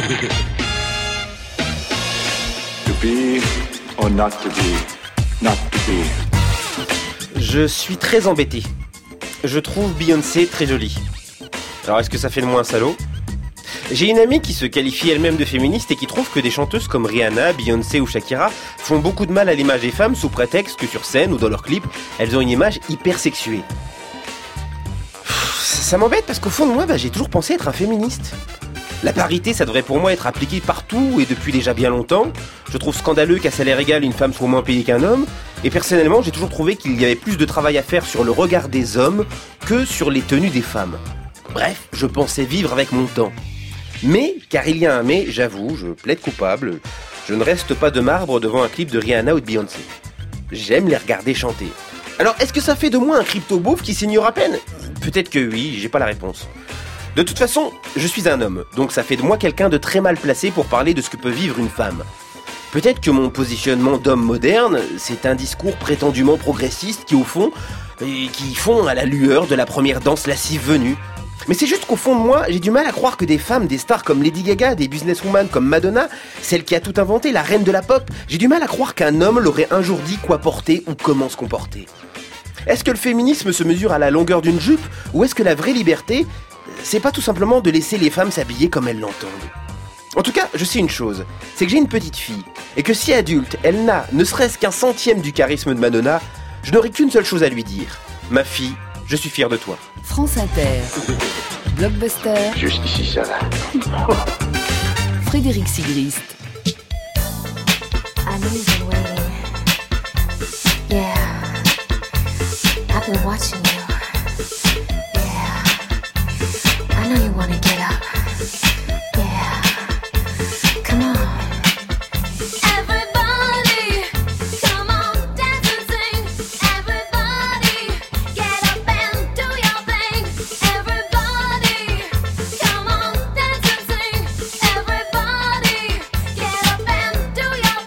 To be or not to be, not to be. Je suis très embêté. Je trouve Beyoncé très jolie. Alors est-ce que ça fait de moi un salaud ? J'ai une amie qui se qualifie elle-même de féministe et qui trouve que des chanteuses comme Rihanna, Beyoncé ou Shakira font beaucoup de mal à l'image des femmes sous prétexte que sur scène ou dans leurs clips, elles ont une image hyper sexuée. Ça m'embête parce qu'au fond de moi, j'ai toujours pensé être un féministe. La parité, ça devrait pour moi être appliqué partout et depuis déjà bien longtemps. Je trouve scandaleux qu'à salaire égal, une femme soit moins payée qu'un homme. Et personnellement, j'ai toujours trouvé qu'il y avait plus de travail à faire sur le regard des hommes que sur les tenues des femmes. Bref, je pensais vivre avec mon temps. Mais, car il y a un mais, j'avoue, je plaide coupable, je ne reste pas de marbre devant un clip de Rihanna ou de Beyoncé. J'aime les regarder chanter. Alors, est-ce que ça fait de moi un crypto-beauf qui s'ignore à peine ? Peut-être que oui, j'ai pas la réponse. De toute façon, je suis un homme, donc ça fait de moi quelqu'un de très mal placé pour parler de ce que peut vivre une femme. Peut-être que mon positionnement d'homme moderne, c'est un discours prétendument progressiste qui, au fond, qui font à la lueur de la première danse lascive venue. Mais c'est juste qu'au fond de moi, j'ai du mal à croire que des femmes, des stars comme Lady Gaga, des businesswomen comme Madonna, celle qui a tout inventé, la reine de la pop, j'ai du mal à croire qu'un homme leur ait un jour dit quoi porter ou comment se comporter. Est-ce que le féminisme se mesure à la longueur d'une jupe, ou est-ce que la vraie liberté, c'est pas tout simplement de laisser les femmes s'habiller comme elles l'entendent ? En tout cas, je sais une chose, c'est que j'ai une petite fille, et que si adulte, elle n'a ne serait-ce qu'un centième du charisme de Madonna, je n'aurai qu'une seule chose à lui dire. Ma fille, je suis fier de toi. France Inter, Blockbuster, Jusqu'ici, ça va. Frédéric Sigrist. I know you've been waiting. Yeah, I've been watching you. Yeah, I know you wanna get up. Yeah, come on. Everybody, come on, dance and sing. Everybody, get up and do your thing. Everybody, come on, dance and sing. Everybody, get up and do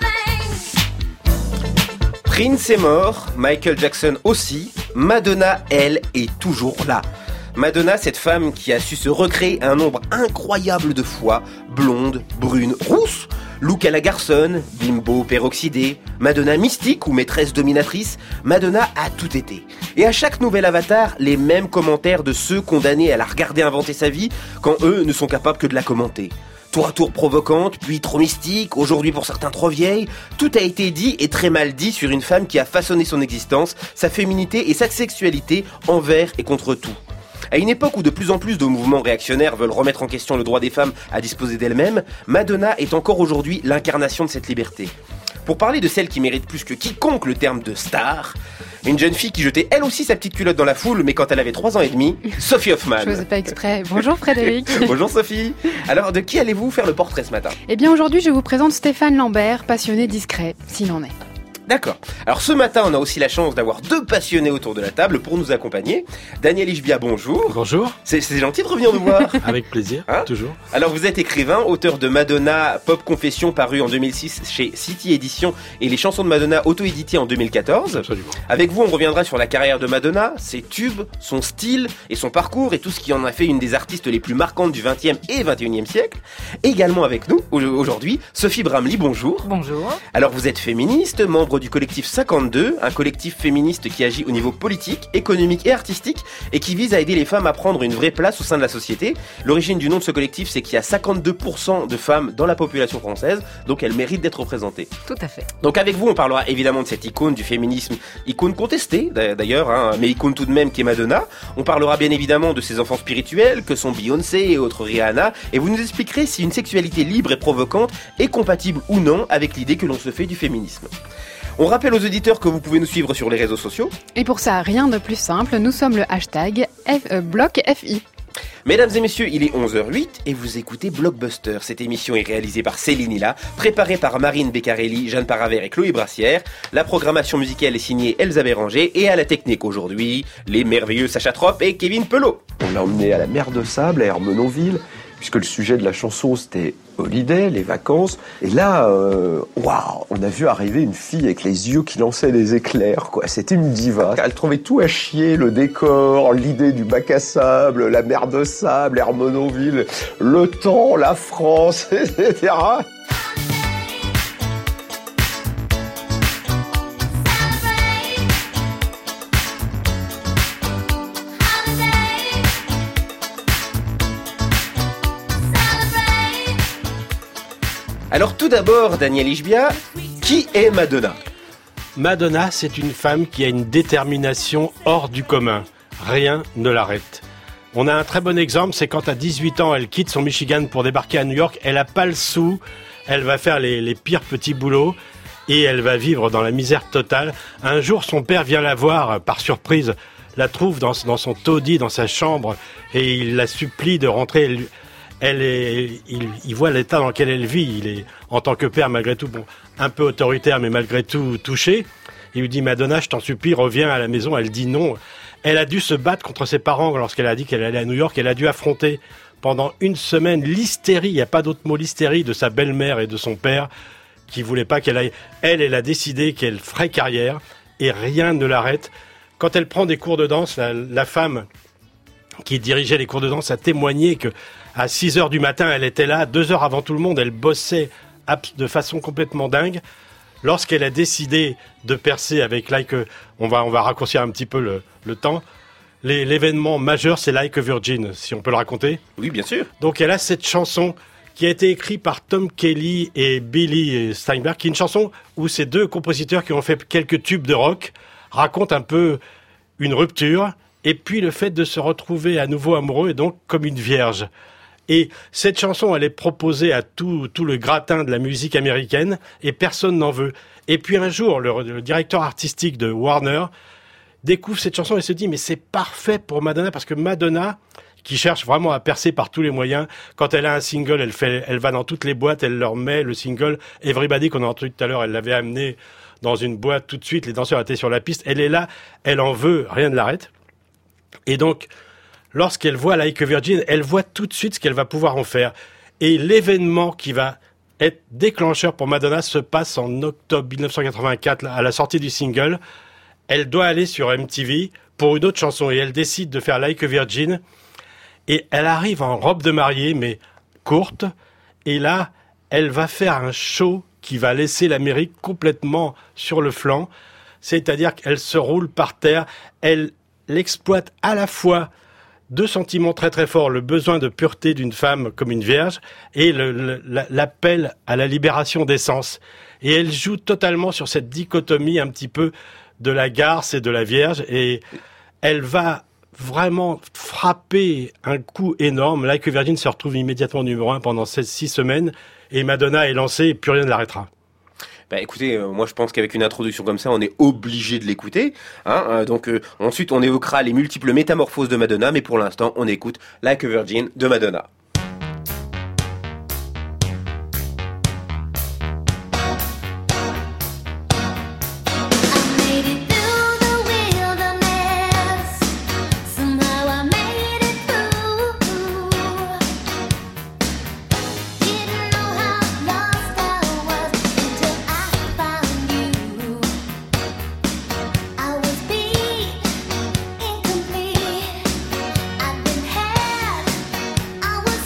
your thing. Prince est mort, Michael Jackson aussi, Madonna, elle, est toujours là. Madonna, cette femme qui a su se recréer un nombre incroyable de fois, blonde, brune, rousse, look à la garçonne, bimbo peroxydé, Madonna mystique ou maîtresse dominatrice, Madonna a tout été. Et à chaque nouvel avatar, les mêmes commentaires de ceux condamnés à la regarder inventer sa vie, quand eux ne sont capables que de la commenter. Tour à tour provocante, puis trop mystique, aujourd'hui pour certains trop vieille, tout a été dit et très mal dit sur une femme qui a façonné son existence, sa féminité et sa sexualité envers et contre tout. À une époque où de plus en plus de mouvements réactionnaires veulent remettre en question le droit des femmes à disposer d'elles-mêmes, Madonna est encore aujourd'hui l'incarnation de cette liberté. Pour parler de celle qui mérite plus que quiconque le terme de star, une jeune fille qui jetait elle aussi sa petite culotte dans la foule, mais quand elle avait 3 ans et demi, Sophie Hoffman. Je faisais pas exprès. Bonjour Frédéric. Bonjour Sophie. Alors, de qui allez-vous faire le portrait ce matin ? Eh bien aujourd'hui, je vous présente Stéphane Lambert, passionné discret, s'il en est. D'accord. Alors ce matin, on a aussi la chance d'avoir 2 passionnés autour de la table pour nous accompagner. Daniel Ishbia, bonjour. Bonjour. C'est gentil de revenir nous voir. Avec plaisir, Hein ? toujours. Alors vous êtes écrivain, auteur de Madonna Pop Confession paru en 2006 chez City Éditions et les chansons de Madonna auto-éditées en 2014. Absolument. Avec vous, on reviendra sur la carrière de Madonna, ses tubes, son style et son parcours et tout ce qui en a fait une des artistes les plus marquantes du 20e et 21e siècle. Également avec nous, aujourd'hui, Sophie Bramley, bonjour. Bonjour. Alors vous êtes féministe, membre du collectif 52, un collectif féministe qui agit au niveau politique, économique et artistique et qui vise à aider les femmes à prendre une vraie place au sein de la société. L'origine du nom de ce collectif, c'est qu'il y a 52% de femmes dans la population française, donc elles méritent d'être représentées. Tout à fait. Donc avec vous, on parlera évidemment de cette icône du féminisme, icône contestée d'ailleurs, mais icône tout de même qui est Madonna. On parlera bien évidemment de ses enfants spirituels, que sont Beyoncé et autres Rihanna, et vous nous expliquerez si une sexualité libre et provocante est compatible ou non avec l'idée que l'on se fait du féminisme. On rappelle aux auditeurs que vous pouvez nous suivre sur les réseaux sociaux. Et pour ça, rien de plus simple, nous sommes le hashtag BlockFI. Mesdames et messieurs, il est 11h08 et vous écoutez Blockbuster. Cette émission est réalisée par Céline Hilla, préparée par Marine Beccarelli, Jeanne Paravert et Chloé Brassière. La programmation musicale est signée Elsa Béranger et à la technique aujourd'hui, les merveilleux Sacha Tropp et Kevin Pelot. On l'a emmené à la mer de Sable, à Ermenonville. puisque le sujet de la chanson c'était Holiday, les vacances. Et là, waouh, on a vu arriver une fille avec les yeux qui lançaient des éclairs, quoi. C'était une diva. Elle trouvait tout à chier, le décor, l'idée du bac à sable, la mer de sable, Hermonville, le temps, la France, etc. Alors tout d'abord, Daniel Ishbia, qui est Madonna ? Madonna, c'est une femme qui a une détermination hors du commun. Rien ne l'arrête. On a un très bon exemple, c'est quand à 18 ans, elle quitte son Michigan pour débarquer à New York. Elle n'a pas le sou, elle va faire les pires petits boulots et elle va vivre dans la misère totale. Un jour, son père vient la voir par surprise, la trouve dans son taudis, dans sa chambre, et il la supplie de rentrer. Il voit l'état dans lequel elle vit. Il est, en tant que père, malgré tout, bon, un peu autoritaire, mais malgré tout touché. Il lui dit, Madonna, je t'en supplie, reviens à la maison. Elle dit non. Elle a dû se battre contre ses parents lorsqu'elle a dit qu'elle allait à New York. Elle a dû affronter pendant une semaine l'hystérie, il n'y a pas d'autre mot, l'hystérie de sa belle-mère et de son père qui voulaient pas qu'elle aille. Elle a décidé qu'elle ferait carrière et rien ne l'arrête. Quand elle prend des cours de danse, la femme qui dirigeait les cours de danse a témoigné que à 6h du matin, elle était là, 2 heures avant tout le monde, elle bossait de façon complètement dingue. Lorsqu'elle a décidé de percer avec Like, on va raccourcir un petit peu le temps, l'événement majeur, c'est Like a Virgin, si on peut le raconter. Oui, bien sûr. Donc elle a cette chanson qui a été écrite par Tom Kelly et Billy Steinberg, qui est une chanson où ces deux compositeurs qui ont fait quelques tubes de rock racontent un peu une rupture, et puis le fait de se retrouver à nouveau amoureux, et donc comme une vierge. Et cette chanson, elle est proposée à tout le gratin de la musique américaine et personne n'en veut. Et puis un jour, le directeur artistique de Warner découvre cette chanson et se dit mais c'est parfait pour Madonna, parce que Madonna, qui cherche vraiment à percer par tous les moyens, quand elle a un single, elle va dans toutes les boîtes, elle leur met le single Everybody qu'on a entendu tout à l'heure, elle l'avait amené dans une boîte tout de suite, les danseurs étaient sur la piste, elle est là, elle en veut, rien ne l'arrête. Et donc, lorsqu'elle voit Like a Virgin, elle voit tout de suite ce qu'elle va pouvoir en faire. Et l'événement qui va être déclencheur pour Madonna se passe en octobre 1984, à la sortie du single. Elle doit aller sur MTV pour une autre chanson et elle décide de faire Like a Virgin. Et elle arrive en robe de mariée, mais courte. Et là, elle va faire un show qui va laisser l'Amérique complètement sur le flanc. C'est-à-dire qu'elle se roule par terre. Elle exploite à la fois deux sentiments très très forts, le besoin de pureté d'une femme comme une vierge et l'appel à la libération des sens. Et elle joue totalement sur cette dichotomie un petit peu de la garce et de la vierge, et elle va vraiment frapper un coup énorme. Like a Virgin se retrouve immédiatement numéro 1 pendant 6 semaines, et Madonna est lancée et plus rien ne l'arrêtera. Bah écoutez, moi je pense qu'avec une introduction comme ça, on est obligé de l'écouter. Donc ensuite, on évoquera les multiples métamorphoses de Madonna, mais pour l'instant, on écoute Like a Virgin de Madonna. I was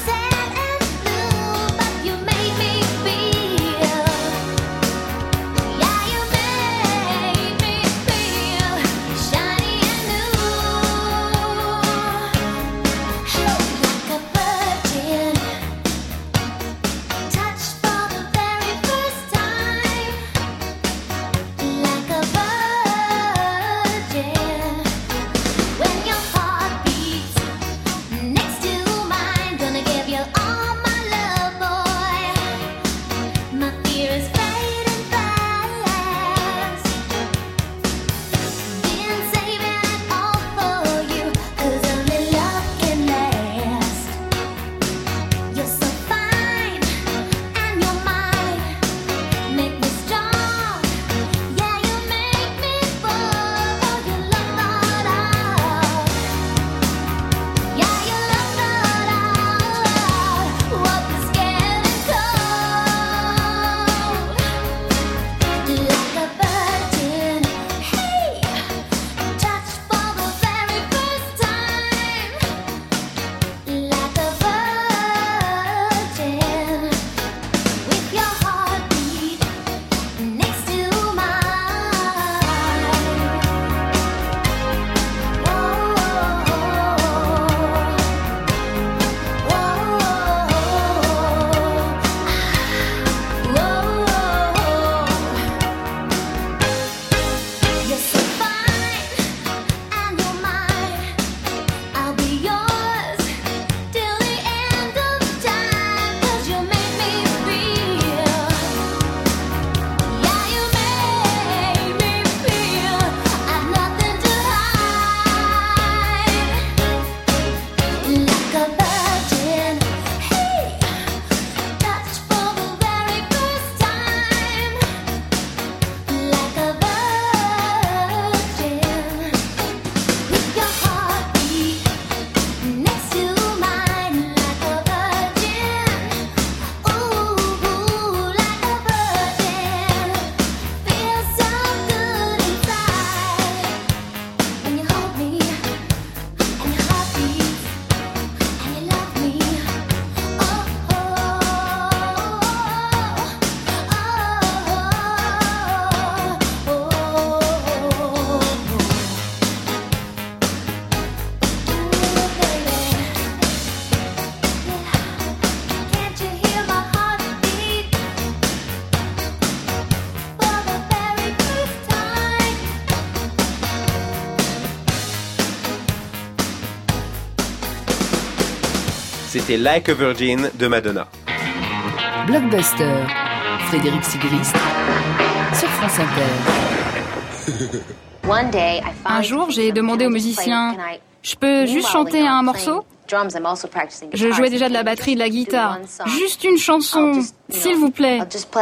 C'était Like a Virgin de Madonna. Blockbuster, Frédéric Sigrist, sur France Inter. Un jour, j'ai demandé au musicien, je peux juste chanter un morceau ? Je jouais déjà de la batterie et de la guitare. Juste une chanson, s'il vous plaît.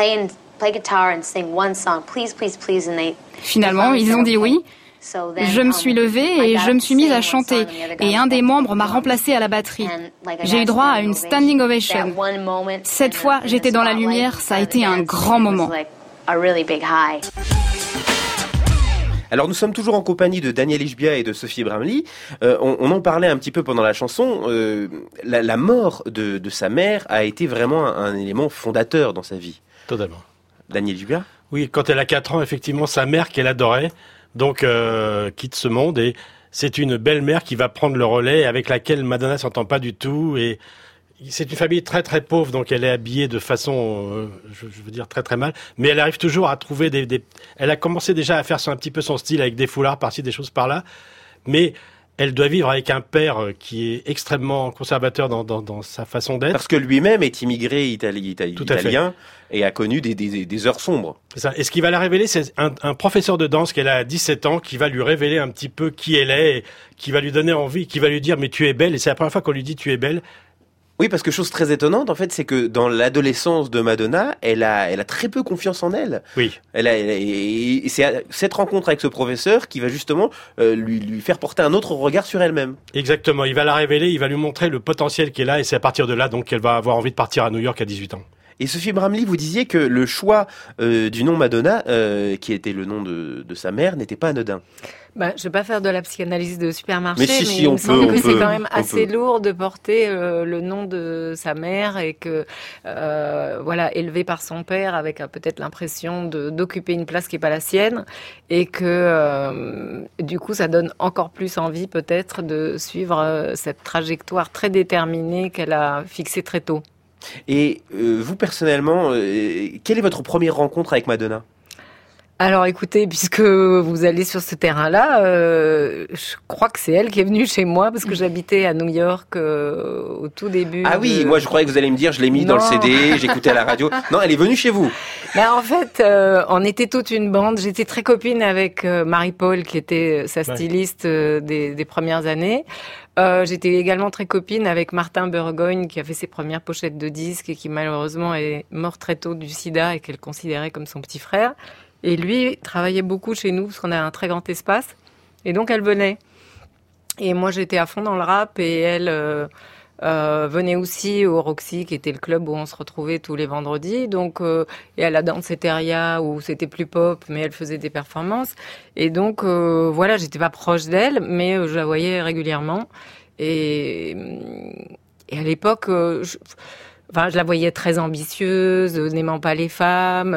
Finalement, ils ont dit oui. Je me suis levée et je me suis mise à chanter. Et un des membres m'a remplacée à la batterie. J'ai eu droit à une standing ovation. Cette fois, j'étais dans la lumière, ça a été un grand moment. Alors nous sommes toujours en compagnie de Daniel Ishbia et de Sophie Bramley. On en parlait un petit peu pendant la chanson. La mort de sa mère a été vraiment un élément fondateur dans sa vie. Totalement. Daniel Ishbia ? Oui, quand elle a 4 ans, effectivement, sa mère qu'elle adorait, donc quitte ce monde. Et c'est une belle-mère qui va prendre le relais, avec laquelle Madonna s'entend pas du tout. Et c'est une famille très très pauvre, donc elle est habillée de façon, je veux dire très très mal, mais elle arrive toujours à trouver Elle a commencé déjà à faire un petit peu son style avec des foulards par-ci, des choses par-là, mais elle doit vivre avec un père qui est extrêmement conservateur dans sa façon d'être. Parce que lui-même est immigré italien et a connu des heures sombres. C'est ça. Et ce qui va la révéler, c'est un professeur de danse qu'elle a à 17 ans qui va lui révéler un petit peu qui elle est, et qui va lui donner envie, qui va lui dire « mais tu es belle », et c'est la première fois qu'on lui dit « tu es belle ». Oui, parce que chose très étonnante, en fait, c'est que dans l'adolescence de Madonna, elle a très peu confiance en elle. Oui. Et c'est cette rencontre avec ce professeur qui va justement lui faire porter un autre regard sur elle-même. Exactement. Il va la révéler, il va lui montrer le potentiel qu'elle a, et c'est à partir de là donc qu'elle va avoir envie de partir à New York à 18 ans. Et Sophie Bramley, vous disiez que le choix du nom Madonna, qui était le nom de sa mère, n'était pas anodin. Je vais pas faire de la psychanalyse de supermarché, mais il me semble que c'est quand même assez lourd de porter le nom de sa mère et que élevée par son père avec peut-être l'impression d'occuper une place qui est pas la sienne, et que du coup ça donne encore plus envie peut-être de suivre cette trajectoire très déterminée qu'elle a fixée très tôt. Et vous personnellement, quelle est votre première rencontre avec Madonna ? Alors écoutez, puisque vous allez sur ce terrain-là, je crois que c'est elle qui est venue chez moi, parce que j'habitais à New York au tout début. Ah oui, moi je croyais que vous alliez me dire, je l'ai mis dans le CD, j'écoutais à la radio. Non, elle est venue chez vous. En fait, on était toute une bande. J'étais très copine avec Marie-Paul, qui était sa styliste des premières années. J'étais également très copine avec Martin Burgoyne, qui a fait ses premières pochettes de disques et qui malheureusement est mort très tôt du sida et qu'elle considérait comme son petit frère. Et lui travaillait beaucoup chez nous parce qu'on a un très grand espace. Et donc elle venait. Et moi j'étais à fond dans le rap, et elle venait aussi au Roxy, qui était le club où on se retrouvait tous les vendredis. Donc, et à la Danceteria, où c'était plus pop, mais elle faisait des performances. Et donc j'étais pas proche d'elle, mais je la voyais régulièrement. Et à l'époque, je la voyais très ambitieuse, n'aimant pas les femmes.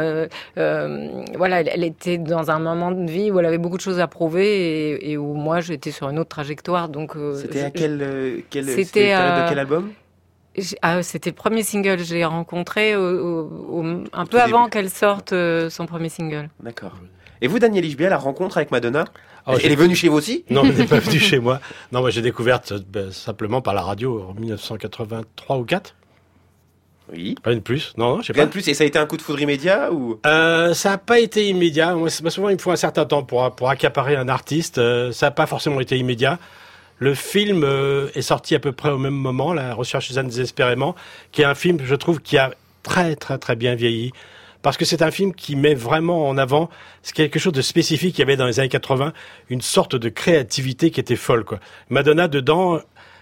Elle était dans un moment de vie où elle avait beaucoup de choses à prouver, et où moi j'étais sur une autre trajectoire. Donc c'était à quelle c'était de quel album ? C'était le premier single que j'ai rencontré un peu avant qu'elle sorte son premier single. D'accord. Et vous, Daniel Ishbia, la rencontre avec Madonna, elle est venue chez vous aussi ? Non, elle n'est pas venue chez moi. Non, moi j'ai découverte simplement par la radio en 1983 ou 4. Oui. Rien de plus. Non, je sais pas. Rien de plus. Et ça a été un coup de foudre immédiat ou ? Ça n'a pas été immédiat. Moi, souvent, il me faut un certain temps pour accaparer un artiste. Ça n'a pas forcément été immédiat. Le film est sorti à peu près au même moment, La Recherche Suzanne désespérément, qui est un film, je trouve, qui a très très très bien vieilli. Parce que c'est un film qui met vraiment en avant quelque chose de spécifique qu'il y avait dans les années 80, une sorte de créativité qui était folle, quoi. Madonna, dedans,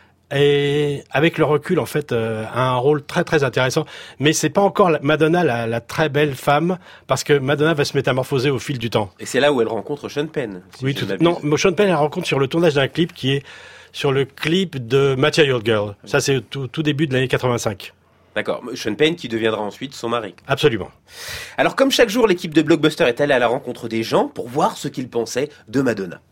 et avec le recul, en fait, a un rôle très très intéressant. Mais c'est pas encore Madonna la très belle femme, parce que Madonna va se métamorphoser au fil du temps. Et c'est là où elle rencontre Sean Penn. Oui, non, Sean Penn, elle rencontre sur le tournage d'un clip qui est sur le clip de Material Girl. Ça, c'est tout début de l'année 85. D'accord. Sean Penn qui deviendra ensuite son mari. Absolument. Alors, comme chaque jour, l'équipe de Blockbuster est allée à la rencontre des gens pour voir ce qu'ils pensaient de Madonna.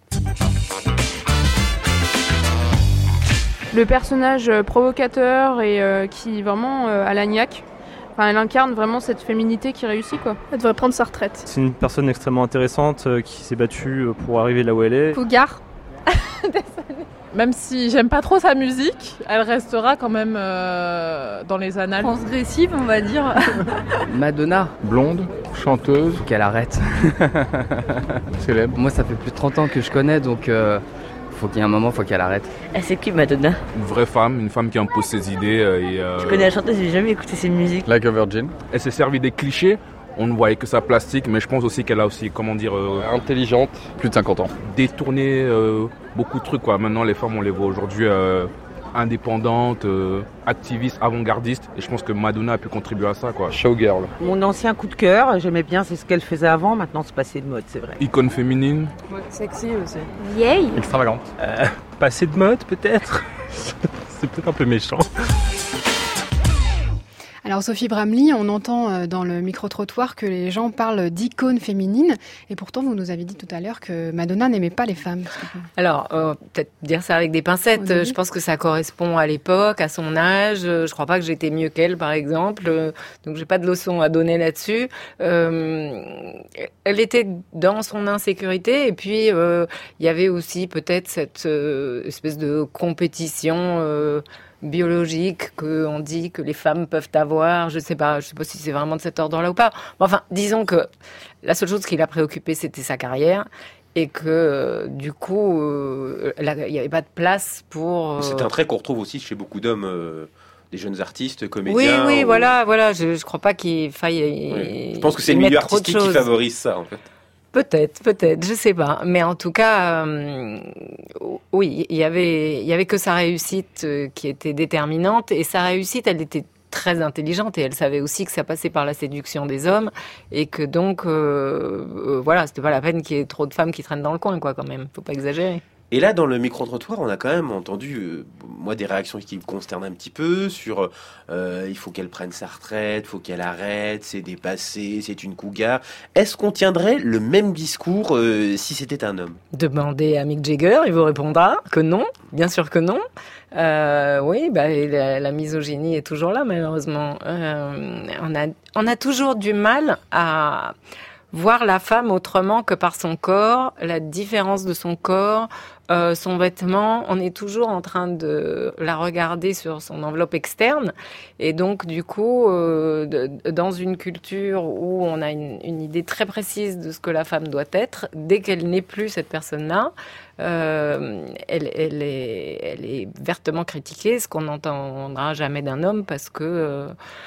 Le personnage provocateur et qui vraiment a la niaque. Enfin, elle incarne vraiment cette féminité qui réussit, quoi. Elle devrait prendre sa retraite. C'est une personne extrêmement intéressante qui s'est battue pour arriver là où elle est. Fougar. Même si j'aime pas trop sa musique, elle restera quand même dans les annales. Transgressive, on va dire. Madonna. Blonde, chanteuse. Qu'elle arrête. Célèbre. Moi, ça fait plus de 30 ans que je connais, donc faut qu'il y ait un moment, faut qu'elle arrête. C'est qui Madonna? Une vraie femme, une femme qui impose ses idées. Je connais la chanteuse, j'ai jamais écouté ses musiques. Like a Virgin. Elle s'est servie des clichés. On ne voyait que sa plastique, mais je pense aussi qu'elle a aussi, intelligente, plus de 50 ans. Détourné beaucoup de trucs, quoi. Maintenant, les femmes, on les voit aujourd'hui indépendantes, activistes, avant-gardistes. Et je pense que Madonna a pu contribuer à ça, quoi. Showgirl. Mon ancien coup de cœur, j'aimais bien, c'est ce qu'elle faisait avant. Maintenant, c'est passé de mode, c'est vrai. Icône féminine. Ouais, sexy aussi. Vieille. Extravagante. Passé de mode, peut-être. C'est peut-être un peu méchant. Alors Sophie Bramley, on entend dans le micro-trottoir que les gens parlent d'icône féminine et pourtant vous nous avez dit tout à l'heure que Madonna n'aimait pas les femmes. Alors, peut-être dire ça avec des pincettes, je pense que ça correspond à l'époque, à son âge, je crois pas que j'étais mieux qu'elle par exemple, donc j'ai pas de leçon à donner là-dessus. Elle était dans son insécurité et puis il y avait aussi peut-être cette espèce de compétition biologique qu'on dit que les femmes peuvent avoir, je sais pas si c'est vraiment de cet ordre-là ou pas. Enfin, disons que la seule chose qui l'a préoccupée, c'était sa carrière et que du coup, il n'y avait pas de place pour... C'est un trait qu'on retrouve aussi chez beaucoup d'hommes, des jeunes artistes, comédiens. Oui, voilà, je crois pas qu'il faille... Oui. Je pense que c'est le milieu artistique qui favorise ça, en fait. Peut-être, je sais pas. Mais en tout cas, oui, il y avait que sa réussite qui était déterminante. Et sa réussite, elle était très intelligente et elle savait aussi que ça passait par la séduction des hommes et que donc, voilà, c'était pas la peine qu'il y ait trop de femmes qui traînent dans le coin, quoi, quand même. Faut pas exagérer. Et là, dans le micro-trottoir, on a quand même entendu, moi, des réactions qui me consternent un petit peu sur il faut qu'elle prenne sa retraite, il faut qu'elle arrête, c'est dépassé, c'est une cougar. Est-ce qu'on tiendrait le même discours si c'était un homme ? Demandez à Mick Jagger, il vous répondra que non, bien sûr que non. Oui, la misogynie est toujours là, malheureusement. On a toujours du mal à voir la femme autrement que par son corps, la différence de son corps, son vêtement. On est toujours en train de la regarder sur son enveloppe externe. Et donc, du coup, dans une culture où on a une idée très précise de ce que la femme doit être, dès qu'elle n'est plus cette personne-là, elle est vertement critiquée, ce qu'on n'entendra jamais d'un homme parce que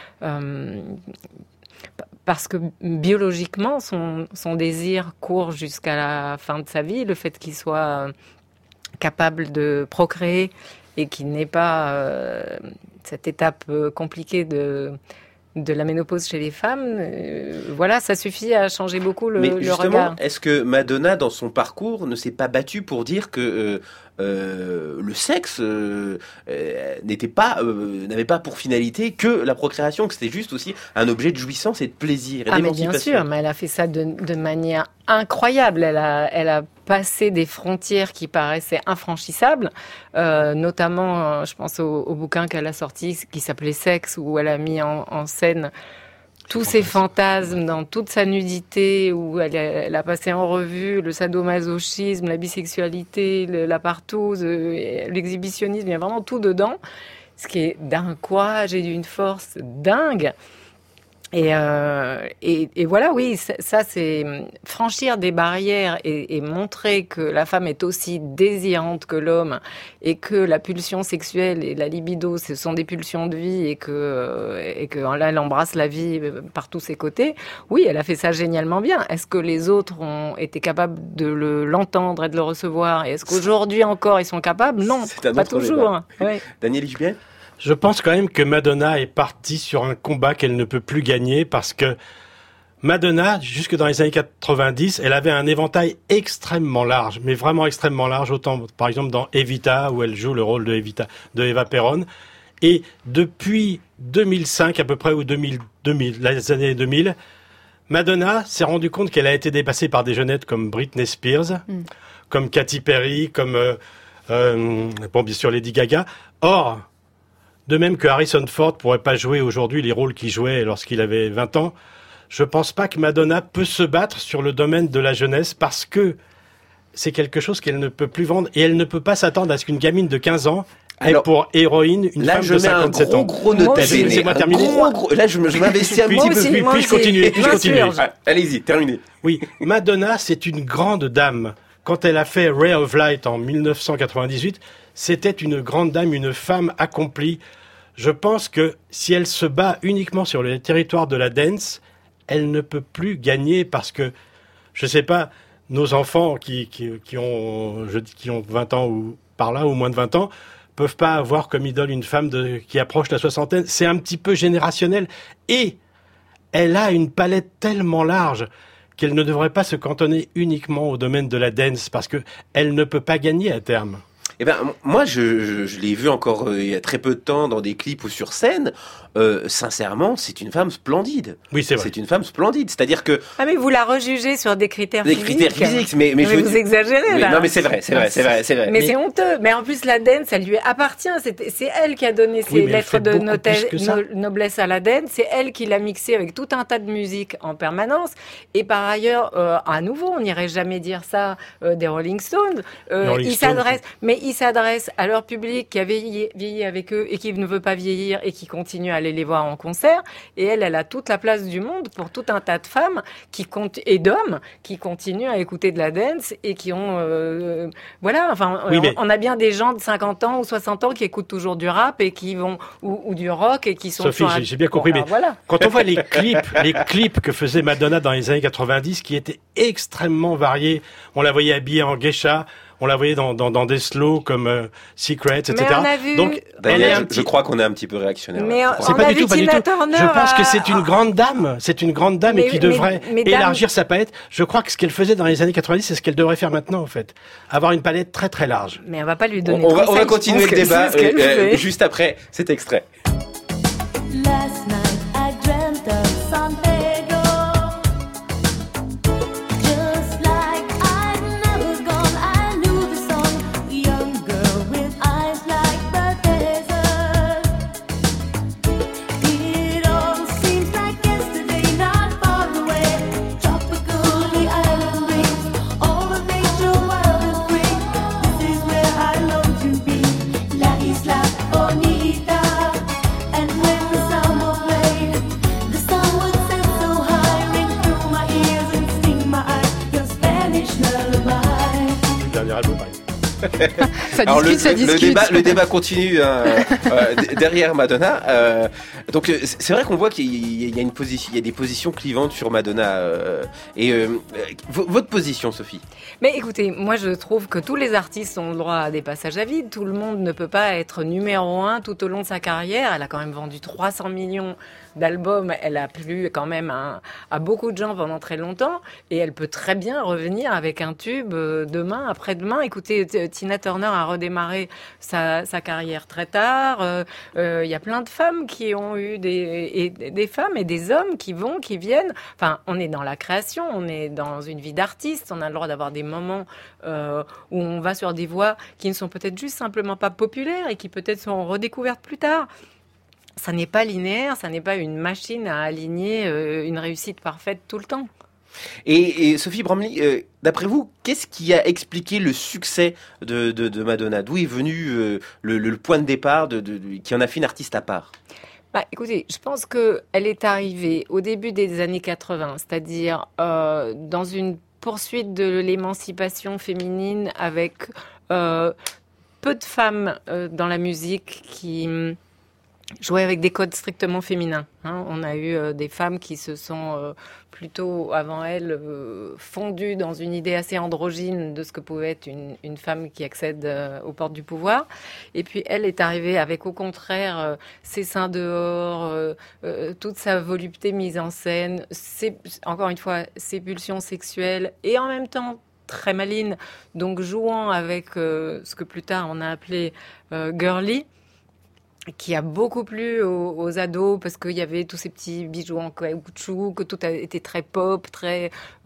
biologiquement, son désir court jusqu'à la fin de sa vie. Le fait qu'il soit capable de procréer et qu'il n'ait pas cette étape compliquée de la ménopause chez les femmes, voilà, ça suffit à changer beaucoup le regard. Mais justement, est-ce que Madonna, dans son parcours, ne s'est pas battue pour dire que le sexe n'avait pas pour finalité que la procréation, que c'était juste aussi un objet de jouissance et de plaisir et d'émancipation. Mais bien sûr, mais elle a fait ça de manière incroyable. Elle a passé des frontières qui paraissaient infranchissables, notamment, je pense au bouquin qu'elle a sorti qui s'appelait Sexe, où elle a mis en scène tous ses fantasmes dans toute sa nudité, où elle a passé en revue le sadomasochisme, la bisexualité, la partouze, l'exhibitionnisme, il y a vraiment tout dedans, ce qui est d'un courage et d'une force dingue. Et voilà, oui, ça c'est franchir des barrières et montrer que la femme est aussi désirante que l'homme et que la pulsion sexuelle et la libido, ce sont des pulsions de vie et que là, elle embrasse la vie par tous ses côtés. Oui, elle a fait ça génialement bien. Est-ce que les autres ont été capables de l'entendre et de le recevoir? Et est-ce qu'aujourd'hui encore, ils sont capables? Non, pas toujours. Ouais. Daniel Huguen? Je pense quand même que Madonna est partie sur un combat qu'elle ne peut plus gagner parce que Madonna, jusque dans les années 90, elle avait un éventail extrêmement large, mais vraiment extrêmement large, autant par exemple dans Evita, où elle joue le rôle de Eva Perón. Et depuis 2005 à peu près, ou 2000, les années 2000, Madonna s'est rendue compte qu'elle a été dépassée par des jeunettes comme Britney Spears, comme Katy Perry, comme bien sûr Lady Gaga. Or, de même que Harrison Ford pourrait pas jouer aujourd'hui les rôles qu'il jouait lorsqu'il avait 20 ans, je pense pas que Madonna peut se battre sur le domaine de la jeunesse parce que c'est quelque chose qu'elle ne peut plus vendre. Et elle ne peut pas s'attendre à ce qu'une gamine de 15 ans ait pour héroïne une femme de 57 ans. Là, je mets un gros notaire. Laissez-moi terminer. Là, je m'investis un petit peu. Puis-je continuer? Allez-y, terminez. Oui, Madonna, c'est une grande dame. Quand elle a fait Ray of Light en 1998, c'était une grande dame, une femme accomplie. Je pense que si elle se bat uniquement sur le territoire de la dance, elle ne peut plus gagner parce que, je sais pas, nos enfants qui ont 20 ans ou par là, ou moins de 20 ans, peuvent pas avoir comme idole une femme qui approche la soixantaine. C'est un petit peu générationnel. Et elle a une palette tellement large qu'elle ne devrait pas se cantonner uniquement au domaine de la dance parce que elle ne peut pas gagner à terme. Eh ben, moi, je l'ai vu encore il y a très peu de temps dans des clips ou sur scène. Sincèrement, c'est une femme splendide. Oui, c'est vrai. C'est une femme splendide. C'est-à-dire que... Ah, mais vous la rejugez sur des critères physiques. Des critères physiques, mais vous exagérez, là. Non, mais c'est vrai. Mais c'est honteux. Mais en plus, la dance, elle lui appartient. C'est elle qui a donné ses lettres de noblesse à la dance. C'est elle qui l'a mixé avec tout un tas de musique en permanence. Et par ailleurs, à nouveau, on n'irait jamais dire ça des Rolling Stones. Il s'adresse à leur public qui a vieilli avec eux et qui ne veut pas vieillir et qui continue à aller les voir en concert. Et elle a toute la place du monde pour tout un tas de femmes et d'hommes qui continuent à écouter de la dance et qui ont... on a bien des gens de 50 ans ou 60 ans qui écoutent toujours du rap et qui vont... ou du rock et qui sont... Sophie, j'ai bien compris, mais quand on voit les clips que faisait Madonna dans les années 90, qui étaient extrêmement variés, on la voyait habillée en geisha, on la voyait dans des slows comme Secret, etc. Donc, je crois qu'on est un petit peu réactionnaire. Mais c'est pas du tout. Je pense que c'est une grande dame. C'est une grande dame et qui devrait élargir sa palette. Je crois que ce qu'elle faisait dans les années 90, c'est ce qu'elle devrait faire maintenant, en fait. Avoir une palette très très large. Mais on va pas lui donner. On va continuer le débat juste après cet extrait. Last night I dreamt of San Pedro. Just like I'd never gone, I knew the song. Young girl with eyes like the desert. It all seems like yesterday, not far away. Tropical, the island breeze, all the nature wild and free. This is where I long to be, La Isla Bonita. And when the summer played, the sun would set so high, ring through my ears and sting my eyes, your Spanish lullaby. Le dernier album, pareil. Alors le débat continue derrière Madonna. Donc c'est vrai qu'on voit qu'il y a une position, il y a des positions clivantes sur Madonna. Votre position, Sophie? Mais écoutez, moi je trouve que tous les artistes ont le droit à des passages à vide. Tout le monde ne peut pas être numéro 1 tout au long de sa carrière. Elle a quand même vendu 300 millions d'albums. Elle a plu quand même à beaucoup de gens pendant très longtemps. Et elle peut très bien revenir avec un tube demain, après-demain. Écoutez, Tina Turner a redémarré sa carrière très tard. Il y a plein de femmes qui ont eu des femmes et des hommes qui viennent. Enfin, on est dans la création, on est dans une vie d'artiste. On a le droit d'avoir des moments où on va sur des voies qui ne sont peut-être juste simplement pas populaires et qui peut-être sont redécouvertes plus tard. Ça n'est pas linéaire, ça n'est pas une machine à aligner une réussite parfaite tout le temps. Et Sophie Bramley, d'après vous, qu'est-ce qui a expliqué le succès de Madonna? D'où est venu le point de départ qui en a fait une artiste à part? Écoutez, je pense qu'elle est arrivée au début des années 80, c'est-à-dire dans une poursuite de l'émancipation féminine avec peu de femmes dans la musique qui jouaient avec des codes strictement féminins. On a eu des femmes qui se sont plutôt, avant elles, fondues dans une idée assez androgyne de ce que pouvait être une femme qui accède aux portes du pouvoir. Et puis elle est arrivée avec, au contraire, ses seins dehors, toute sa volupté mise en scène, encore une fois, ses pulsions sexuelles, et en même temps très maline, donc jouant avec ce que plus tard on a appelé girly, qui a beaucoup plu aux ados parce qu'il y avait tous ces petits bijoux en caoutchouc, que tout a été très pop, très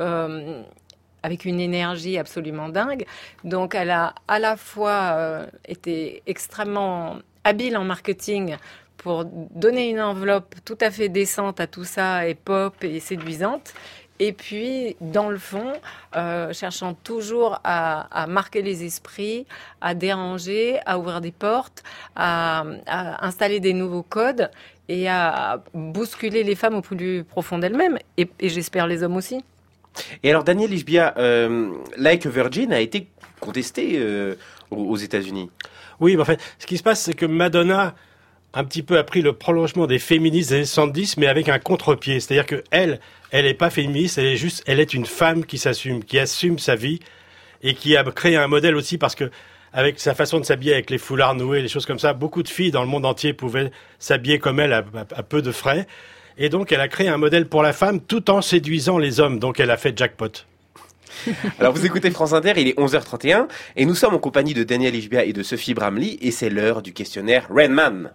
avec une énergie absolument dingue. Donc elle a à la fois été extrêmement habile en marketing pour donner une enveloppe tout à fait décente à tout ça, et pop et séduisante. Et puis, dans le fond, cherchant toujours à marquer les esprits, à déranger, à ouvrir des portes, à installer des nouveaux codes et à bousculer les femmes au plus profond d'elles-mêmes, et j'espère les hommes aussi. Et alors, Daniel Ishbia, Like a Virgin a été contesté aux États-Unis. Oui, mais en fait, ce qui se passe, c'est que Madonna un petit peu a pris le prolongement des féministes des années 70, mais avec un contre-pied. C'est-à-dire que elle est pas féministe, elle est une femme qui s'assume, qui assume sa vie et qui a créé un modèle aussi parce que avec sa façon de s'habiller, avec les foulards noués, les choses comme ça, beaucoup de filles dans le monde entier pouvaient s'habiller comme elle à peu de frais. Et donc, elle a créé un modèle pour la femme tout en séduisant les hommes. Donc, elle a fait jackpot. Alors, vous écoutez France Inter, il est 11h31 et nous sommes en compagnie de Daniel Ishbia et de Sophie Bramley et c'est l'heure du questionnaire Rain Man.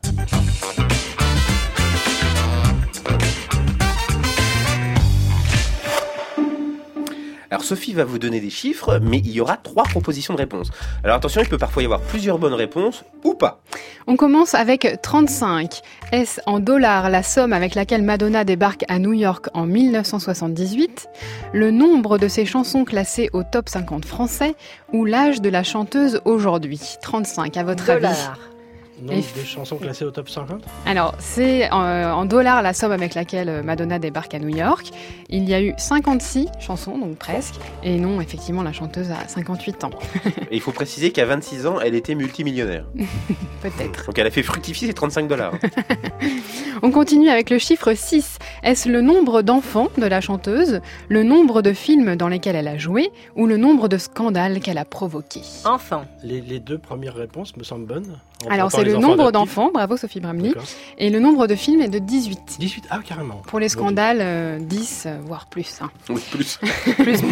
Alors Sophie va vous donner des chiffres, mais il y aura 3 propositions de réponse. Alors attention, il peut parfois y avoir plusieurs bonnes réponses ou pas. On commence avec 35. Est-ce en dollars la somme avec laquelle Madonna débarque à New York en 1978, le nombre de ses chansons classées au top 50 français ou l'âge de la chanteuse aujourd'hui? 35, à votre avis? Nombre de chansons classées au top 50 ? Alors, c'est en dollars la somme avec laquelle Madonna débarque à New York. Il y a eu 56 chansons, donc presque. Et non, effectivement, la chanteuse a 58 ans. Et il faut préciser qu'à 26 ans, elle était multimillionnaire. Peut-être. Donc elle a fait fructifier ses $35. On continue avec le chiffre 6. Est-ce le nombre d'enfants de la chanteuse, le nombre de films dans lesquels elle a joué ou le nombre de scandales qu'elle a provoqués? Enfants. Les 2 premières réponses me semblent bonnes. Alors, c'est le nombre d'enfants, bravo Sophie Bramley, D'accord. et le nombre de films est de 18. 18, ah carrément. Pour les scandales, 10, voire plus. Hein. Oui, plus. plus.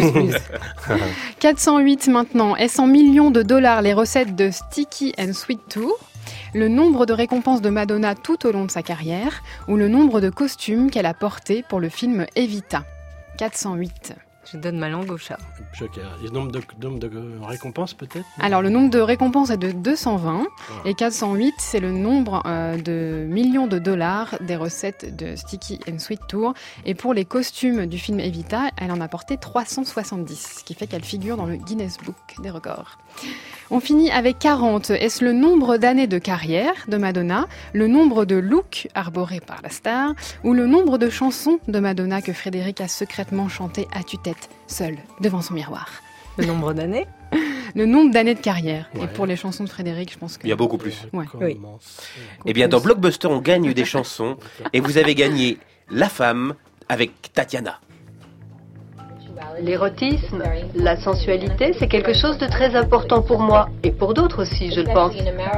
408 maintenant. Est-ce en millions de dollars les recettes de Sticky and Sweet Tour, le nombre de récompenses de Madonna tout au long de sa carrière, ou le nombre de costumes qu'elle a portés pour le film Evita? 408. Je donne ma langue au chat. Le nombre de récompenses peut-être? Alors le nombre de récompenses est de 220 et 408 c'est le nombre de millions de dollars des recettes de Sticky and Sweet Tour. Et pour les costumes du film Evita, elle en a porté 370, ce qui fait qu'elle figure dans le Guinness Book des records. On finit avec 40. Est-ce le nombre d'années de carrière de Madonna, le nombre de looks arborés par la star ou le nombre de chansons de Madonna que Frédéric a secrètement chantées à tue-tête, seul, devant son miroir? Le nombre d'années? Le nombre d'années de carrière. Ouais. Et pour les chansons de Frédéric, je pense que... Il y a beaucoup plus. Ouais. Oui. Eh bien, dans Blockbuster, on gagne des chansons et vous avez gagné La Femme avec Tatiana. L'érotisme, la sensualité, c'est quelque chose de très important pour moi et pour d'autres aussi, je le pense.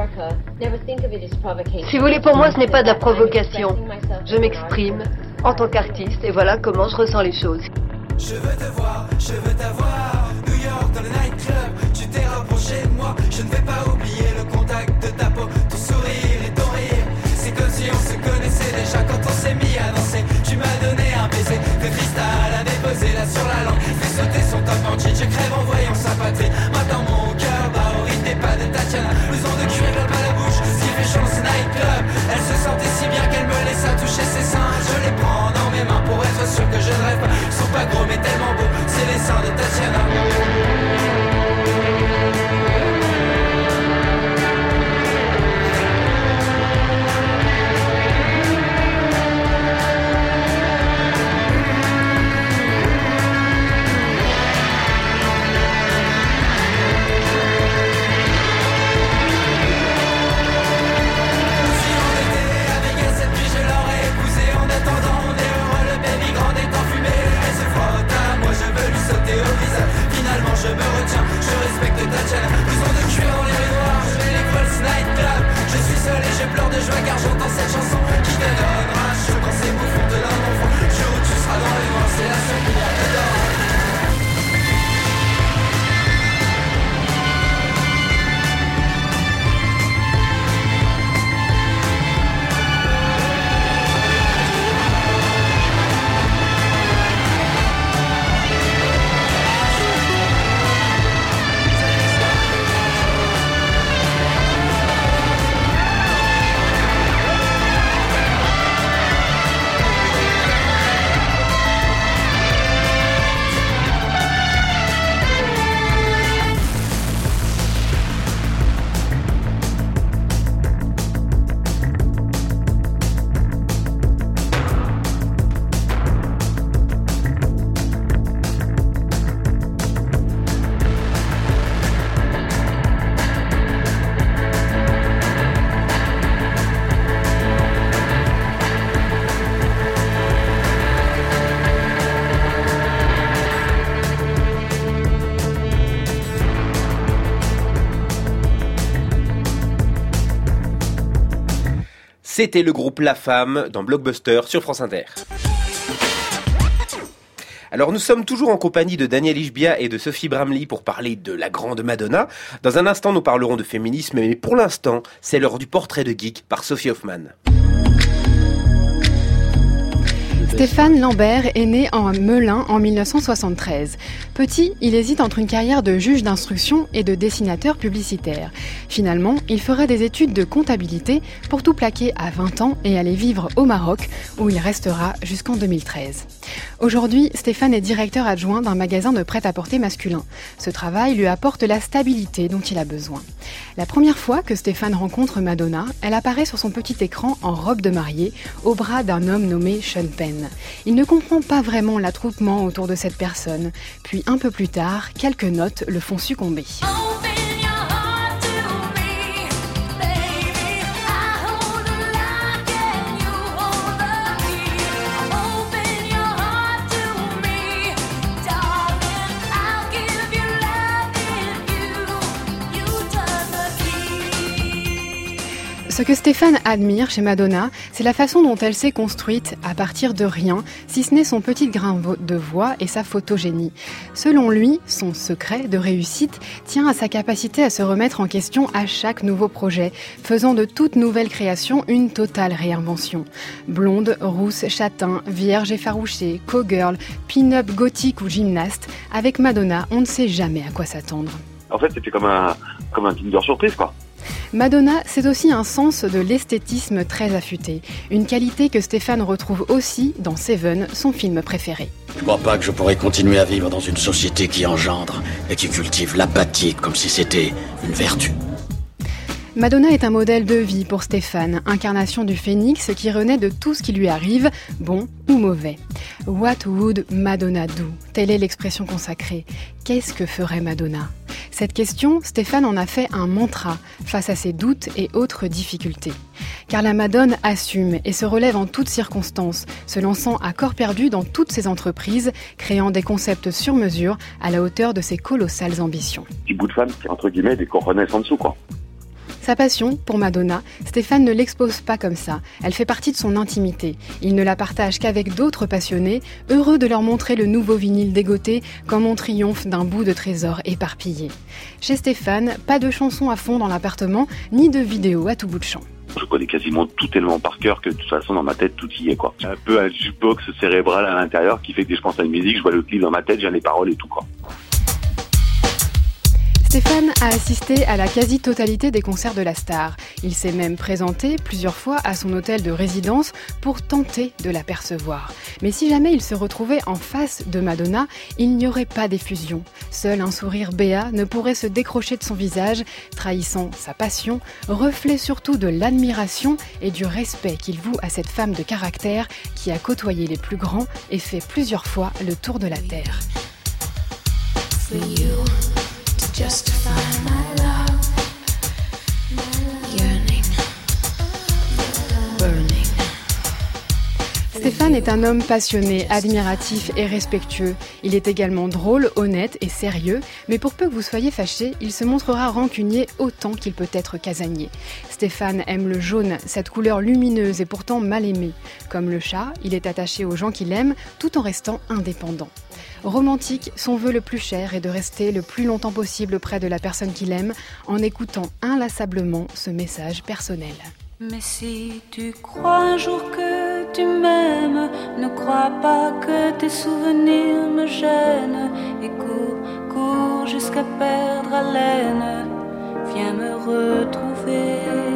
Si vous voulez, pour moi, ce n'est pas de la provocation. Je m'exprime en tant qu'artiste et voilà comment je ressens les choses. Je veux te voir, je veux t'avoir. New York dans le nightclub, tu t'es rapproché de moi. Je ne vais pas oublier le contact de ta peau, ton sourire et ton rire. C'est comme si on se connaissait déjà quand on s'est mis à danser. Tu m'as donné un baiser de cristal à déposer là sur la langue. Fais sauter son top en jean, je crève en voyant sa patrie. Maintenant mon cœur bat au rythme des pas de Tatiana. Blouson de cuir à la bouche, ce qui fait chance nightclub. Elle se sentait si bien qu'elle me laissa toucher ses seins. Je les prends dans mes mains pour être sûr que je ne rêve pas. Ils sont pas gros mais tellement beaux, c'est les seins de Tatiana. C'était le groupe La Femme dans Blockbuster sur France Inter. Alors nous sommes toujours en compagnie de Daniel Ishbia et de Sophie Bramley pour parler de la grande Madonna. Dans un instant, nous parlerons de féminisme, mais pour l'instant, c'est l'heure du portrait de geek par Sophie Hoffman. Stéphane Lambert est né en Melun en 1973. Petit, il hésite entre une carrière de juge d'instruction et de dessinateur publicitaire. Finalement, il fera des études de comptabilité pour tout plaquer à 20 ans et aller vivre au Maroc, où il restera jusqu'en 2013. Aujourd'hui, Stéphane est directeur adjoint d'un magasin de prêt-à-porter masculin. Ce travail lui apporte la stabilité dont il a besoin. La première fois que Stéphane rencontre Madonna, elle apparaît sur son petit écran en robe de mariée, au bras d'un homme nommé Sean Penn. Il ne comprend pas vraiment l'attroupement autour de cette personne. Puis un peu plus tard, quelques notes le font succomber. Ce que Stéphane admire chez Madonna, c'est la façon dont elle s'est construite à partir de rien, si ce n'est son petit grain de voix et sa photogénie. Selon lui, son secret de réussite tient à sa capacité à se remettre en question à chaque nouveau projet, faisant de toute nouvelle création une totale réinvention. Blonde, rousse, châtain, vierge effarouchée, co-girl, pin-up gothique ou gymnaste, avec Madonna, on ne sait jamais à quoi s'attendre. En fait, c'était comme un Kinder Surprise, quoi. Madonna, c'est aussi un sens de l'esthétisme très affûté, une qualité que Stéphane retrouve aussi dans Seven, son film préféré. Je crois pas que je pourrais continuer à vivre dans une société qui engendre et qui cultive l'apathie comme si c'était une vertu. Madonna est un modèle de vie pour Stéphane, incarnation du phénix qui renaît de tout ce qui lui arrive, bon ou mauvais. What would Madonna do? Telle est l'expression consacrée. Qu'est-ce que ferait Madonna? Cette question, Stéphane en a fait un mantra face à ses doutes et autres difficultés. Car la Madone assume et se relève en toutes circonstances, se lançant à corps perdu dans toutes ses entreprises, créant des concepts sur mesure à la hauteur de ses colossales ambitions. Petit bout de femme qui, entre guillemets, des coronets en dessous, quoi. Sa passion, pour Madonna, Stéphane ne l'expose pas comme ça. Elle fait partie de son intimité. Il ne la partage qu'avec d'autres passionnés, heureux de leur montrer le nouveau vinyle dégoté comme on triomphe d'un bout de trésor éparpillé. Chez Stéphane, pas de chansons à fond dans l'appartement, ni de vidéos à tout bout de champ. Je connais quasiment tout tellement par cœur que de toute façon dans ma tête tout y est, quoi. Un peu un jukebox cérébral à l'intérieur qui fait que dès que je pense à une musique, je vois le clip dans ma tête, j'ai les paroles et tout, quoi. Stéphane a assisté à la quasi-totalité des concerts de la star. Il s'est même présenté plusieurs fois à son hôtel de résidence pour tenter de l'apercevoir. Mais si jamais il se retrouvait en face de Madonna, il n'y aurait pas d'effusion. Seul un sourire béat ne pourrait se décrocher de son visage, trahissant sa passion, reflet surtout de l'admiration et du respect qu'il voue à cette femme de caractère qui a côtoyé les plus grands et fait plusieurs fois le tour de la terre. Justify my love, yearning, burning. Stéphane est un homme passionné, admiratif et respectueux. Il est également drôle, honnête et sérieux, mais pour peu que vous soyez fâché, il se montrera rancunier autant qu'il peut être casanier. Stéphane aime le jaune, cette couleur lumineuse et pourtant mal aimée. Comme le chat, il est attaché aux gens qu'il aime tout en restant indépendant. Romantique, son vœu le plus cher est de rester le plus longtemps possible près de la personne qu'il aime en écoutant inlassablement ce message personnel. Mais si tu crois un jour que tu m'aimes, ne crois pas que tes souvenirs me gênent. Et cours, cours jusqu'à perdre haleine, viens me retrouver.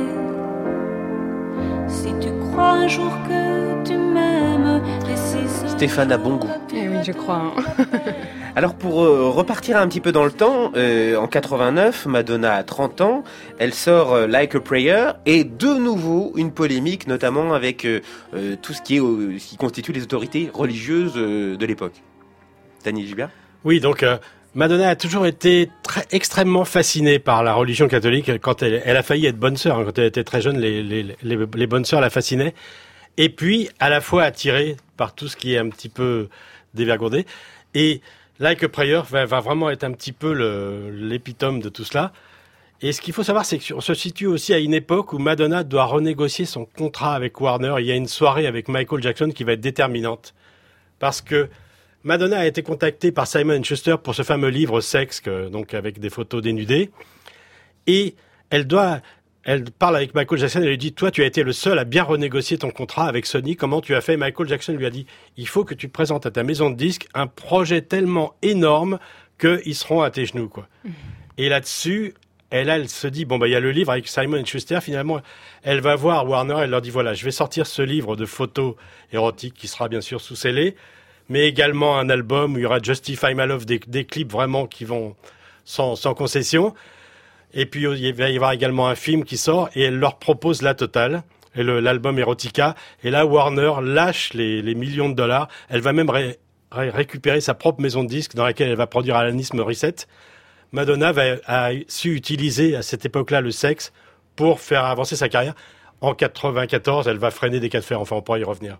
Si tu crois un jour que tu m'aimes, et si Stéphane a bon goût. Eh oui, je crois. Alors pour repartir un petit peu dans le temps, en 89, Madonna a 30 ans, elle sort Like a Prayer et de nouveau une polémique, notamment avec tout ce qui constitue les autorités religieuses de l'époque. Daniel Gilbert ? Oui, donc Madonna a toujours été extrêmement fascinée par la religion catholique. Quand elle a failli être bonne sœur, hein, quand elle était très jeune, les bonnes sœurs la fascinaient. Et puis, à la fois attirée par tout ce qui est un petit peu dévergondé. Et Like a Prayer va vraiment être un petit peu l'épitome de tout cela. Et ce qu'il faut savoir, c'est qu'on se situe aussi à une époque où Madonna doit renégocier son contrat avec Warner. Il y a une soirée avec Michael Jackson qui va être déterminante. Parce que Madonna a été contactée par Simon & Schuster pour ce fameux livre Sex, donc avec des photos dénudées. Et elle parle avec Michael Jackson, elle lui dit, toi, tu as été le seul à bien renégocier ton contrat avec Sony. Comment tu as fait? Michael Jackson lui a dit, il faut que tu présentes à ta maison de disques un projet tellement énorme qu'ils seront à tes genoux, quoi. Et là-dessus, elle se dit, bon, il y a le livre avec Simon & Schuster. Finalement, elle va voir Warner, elle leur dit, voilà, je vais sortir ce livre de photos érotiques qui sera bien sûr sous scellé, mais également un album où il y aura Justify My Love, des clips vraiment qui vont sans concession. Et puis, il va y avoir également un film qui sort et elle leur propose la totale, et l'album Erotica. Et là, Warner lâche les millions de dollars. Elle va même récupérer sa propre maison de disques dans laquelle elle va produire Alanis Morissette. Madonna a su utiliser à cette époque-là le sexe pour faire avancer sa carrière. En 94, elle va freiner des cas de fer. Enfin, on pourra y revenir.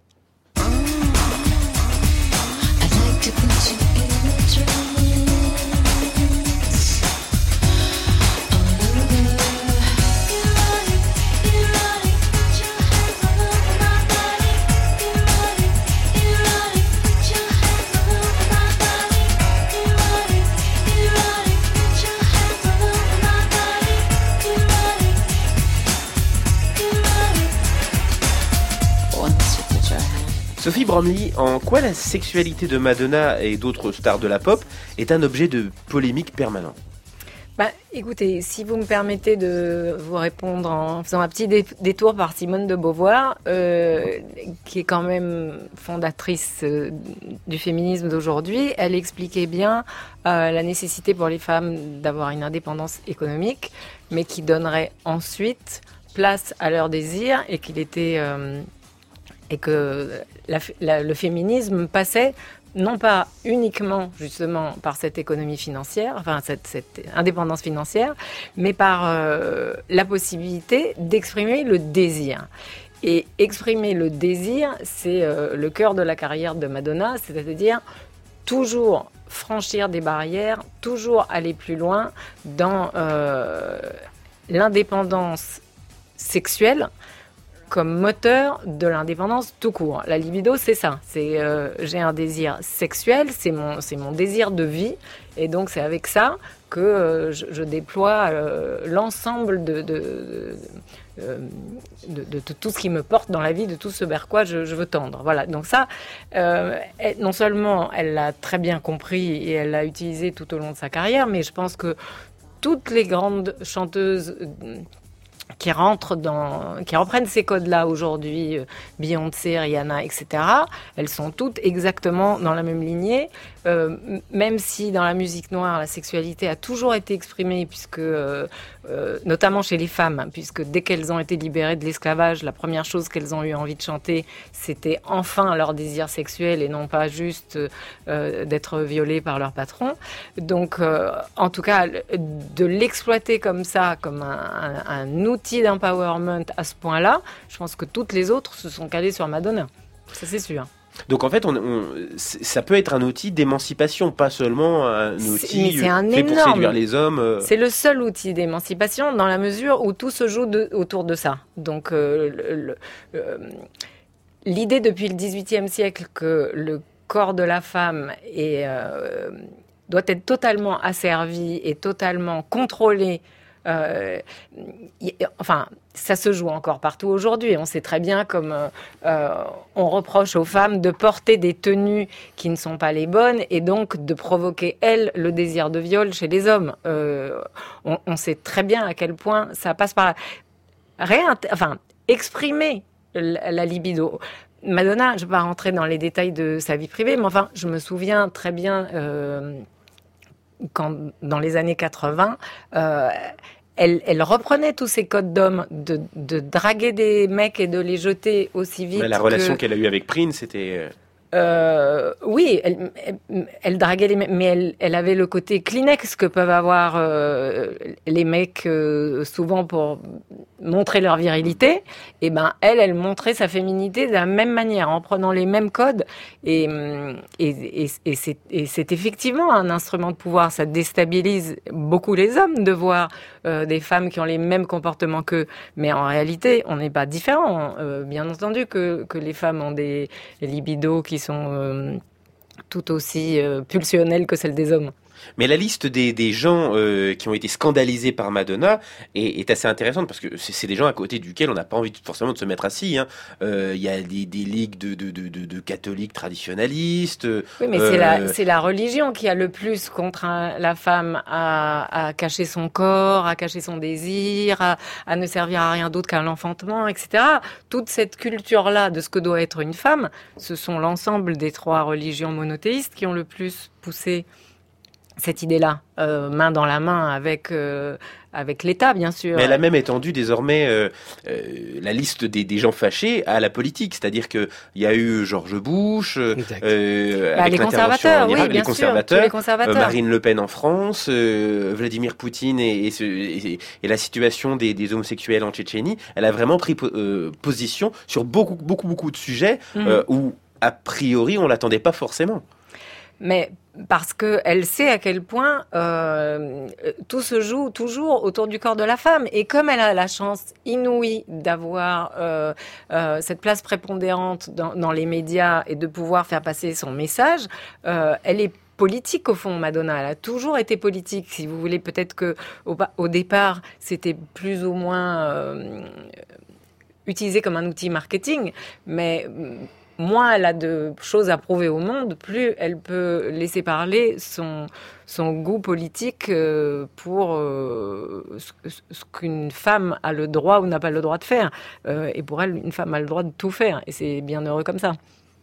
Sophie Bromley, en quoi la sexualité de Madonna et d'autres stars de la pop est un objet de polémique permanent? Écoutez, si vous me permettez de vous répondre en faisant un petit détour par Simone de Beauvoir, qui est quand même fondatrice du féminisme d'aujourd'hui, elle expliquait bien la nécessité pour les femmes d'avoir une indépendance économique, mais qui donnerait ensuite place à leurs désirs et que le féminisme passait non pas uniquement justement par cette économie financière, enfin cette indépendance financière, mais par la possibilité d'exprimer le désir. Et exprimer le désir, c'est le cœur de la carrière de Madonna, c'est-à-dire toujours franchir des barrières, toujours aller plus loin dans l'indépendance sexuelle comme moteur de l'indépendance tout court. La libido, c'est ça. C'est j'ai un désir sexuel, c'est mon désir de vie, et donc c'est avec ça que je déploie l'ensemble de tout ce qui me porte dans la vie, de tout ce vers quoi je veux tendre. Voilà. Donc ça, non seulement elle l'a très bien compris et elle l'a utilisé tout au long de sa carrière, mais je pense que toutes les grandes chanteuses qui reprennent ces codes-là aujourd'hui, Beyoncé, Rihanna, etc., elles sont toutes exactement dans la même lignée, même si dans la musique noire, la sexualité a toujours été exprimée, puisque, notamment chez les femmes, puisque dès qu'elles ont été libérées de l'esclavage, la première chose qu'elles ont eu envie de chanter, c'était enfin leur désir sexuel et non pas juste d'être violées par leur patron. Donc, en tout cas, de l'exploiter comme ça, comme un outil d'empowerment à ce point-là, je pense que toutes les autres se sont calées sur Madonna. Ça, c'est sûr. Donc en fait, ça peut être un outil d'émancipation, pas seulement un outil fait pour séduire les hommes. C'est le seul outil d'émancipation dans la mesure où tout se joue autour de ça. Donc l'idée depuis le XVIIIe siècle que le corps de la femme doit être totalement asservi et totalement contrôlé. Enfin, ça se joue encore partout aujourd'hui. On sait très bien comme on reproche aux femmes de porter des tenues qui ne sont pas les bonnes et donc de provoquer, elles, le désir de viol chez les hommes. On sait très bien à quel point ça passe par exprimer la libido. Madonna, je ne vais pas rentrer dans les détails de sa vie privée, mais enfin, je me souviens très bien quand, dans les années 80, elle reprenait tous ces codes d'hommes, de draguer des mecs et de les jeter aussi vite. La relation qu'elle a eue avec Prince, c'était... Oui, elle draguait les mecs, mais elle avait le côté Kleenex que peuvent avoir les mecs souvent pour montrer leur virilité. Et ben elle montrait sa féminité de la même manière, en prenant les mêmes codes. Et c'est effectivement un instrument de pouvoir. Ça déstabilise beaucoup les hommes de voir des femmes qui ont les mêmes comportements qu'eux. Mais en réalité, on n'est pas différents. Bien entendu que les femmes ont des libidos qui sont tout aussi pulsionnelles que celles des hommes. Mais la liste des gens qui ont été scandalisés par Madonna est assez intéressante parce que c'est des gens à côté duquel on n'a pas envie forcément de se mettre assis. Il y a des ligues de catholiques traditionnalistes. Oui, mais c'est la religion qui a le plus contraint la femme à cacher son corps, à cacher son désir, à ne servir à rien d'autre qu'à l'enfantement, etc. Toute cette culture-là de ce que doit être une femme, ce sont l'ensemble des 3 religions monothéistes qui ont le plus poussé cette idée-là, main dans la main avec l'État, bien sûr. Mais elle a même étendu désormais la liste des gens fâchés à la politique. C'est-à-dire qu'il y a eu George Bush, avec les conservateurs, oui, bien les conservateurs, sûr, les conservateurs. Marine Le Pen en France, Vladimir Poutine et la situation des homosexuels en Tchétchénie. Elle a vraiment pris position sur beaucoup de sujets où, a priori, on l'attendait pas forcément. Mais parce qu'elle sait à quel point tout se joue toujours autour du corps de la femme. Et comme elle a la chance inouïe d'avoir cette place prépondérante dans les médias et de pouvoir faire passer son message, elle est politique au fond, Madonna. Elle a toujours été politique. Si vous voulez, peut-être que au départ, c'était plus ou moins utilisé comme un outil marketing, mais moins elle a de choses à prouver au monde, plus elle peut laisser parler son goût politique pour ce qu'une femme a le droit ou n'a pas le droit de faire. Et pour elle, une femme a le droit de tout faire. Et c'est bien heureux comme ça.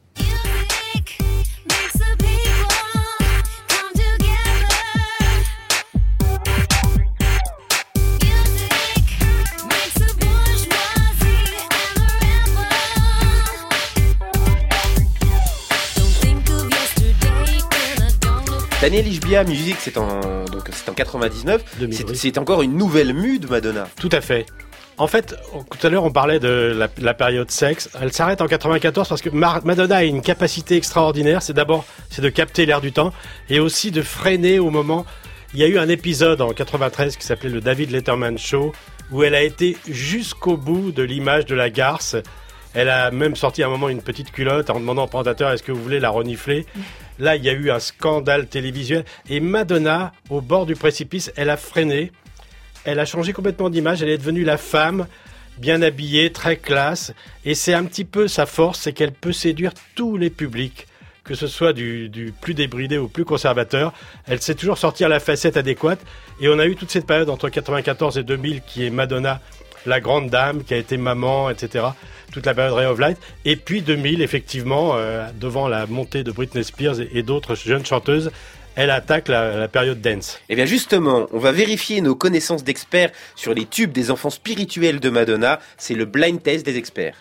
Daniel Ishbia, musique, c'est en 99. C'est encore une nouvelle mue de Madonna. Tout à fait. En fait, tout à l'heure, on parlait de la période sexe. Elle s'arrête en 94 parce que Madonna a une capacité extraordinaire. C'est de capter l'air du temps et aussi de freiner au moment. Il y a eu un épisode en 93 qui s'appelait le David Letterman Show où elle a été jusqu'au bout de l'image de la garce. Elle a même sorti à un moment une petite culotte en demandant au présentateur est-ce que vous voulez la renifler. Là, il y a eu un scandale télévisuel. Et Madonna, au bord du précipice, elle a freiné. Elle a changé complètement d'image. Elle est devenue la femme, bien habillée, très classe. Et c'est un petit peu sa force, c'est qu'elle peut séduire tous les publics, que ce soit du plus débridé au plus conservateur. Elle sait toujours sortir la facette adéquate. Et on a eu toute cette période entre 94 et 2000 qui est Madonna, la grande dame, qui a été maman, etc., toute la période Ray of Light. Et puis 2000, effectivement, devant la montée de Britney Spears et d'autres jeunes chanteuses, elle attaque la période dance. Et bien justement, on va vérifier nos connaissances d'experts sur les tubes des enfants spirituels de Madonna. C'est le blind test des experts.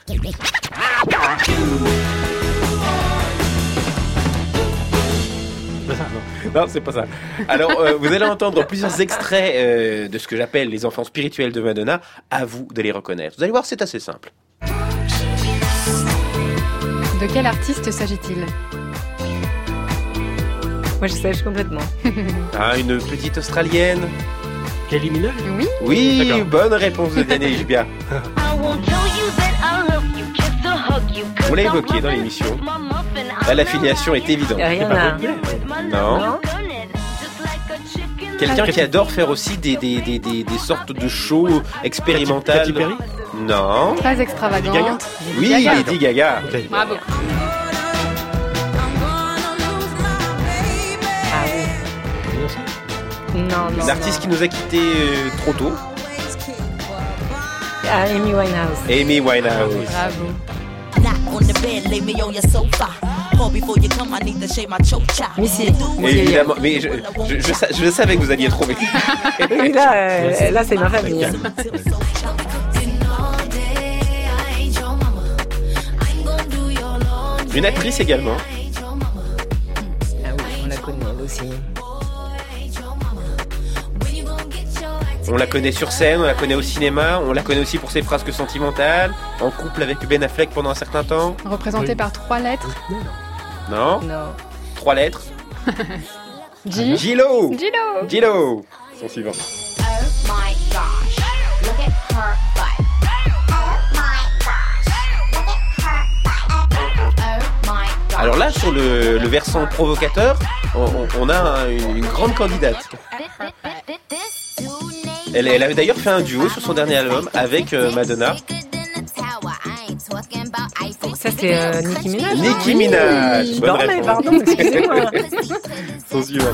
Non, c'est pas ça. Alors, vous allez entendre plusieurs extraits de ce que j'appelle les enfants spirituels de Madonna. À vous de les reconnaître. Vous allez voir, c'est assez simple. De quel artiste s'agit-il ? Moi, je sèche complètement. Une petite Australienne. Kylie Minogue ? Oui. Oui, d'accord. Bonne réponse de Daniel Ishbia. On l'a évoqué dans l'émission. Là, l'affiliation est évidente. Rihanna. Non. Quelqu'un qui adore faire aussi des sortes de shows expérimentales. Katy Perry ? Non. Très extravagante. Oui, Lady Gaga. Okay. Bravo. Non. L'artiste qui nous a quittés trop tôt. Amy Winehouse. Amy Winehouse. Bravo. Missy. Évidemment, mais je savais que vous alliez trouver. Oui, là c'est ma famille. Une actrice également. aussi. On la connaît sur scène, on la connaît au cinéma, on la connaît aussi pour ses frasques sentimentales, en couple avec Ben Affleck pendant un certain temps. Représentée par 3 lettres. Non. 3 lettres. G. Gilo. Gilo. Gilo. Son suivant. Oh my gosh, look at her butt. Oh my gosh, look at her butt. Oh my gosh. Alors là, sur le versant provocateur, on a une grande candidate. Elle a d'ailleurs fait un duo sur son dernier album avec Madonna. Ça, c'est Nicki Minaj. Nicki Minaj. Oui. Bonne Non, mais réponse. pardon, excusez-moi. Son suivant.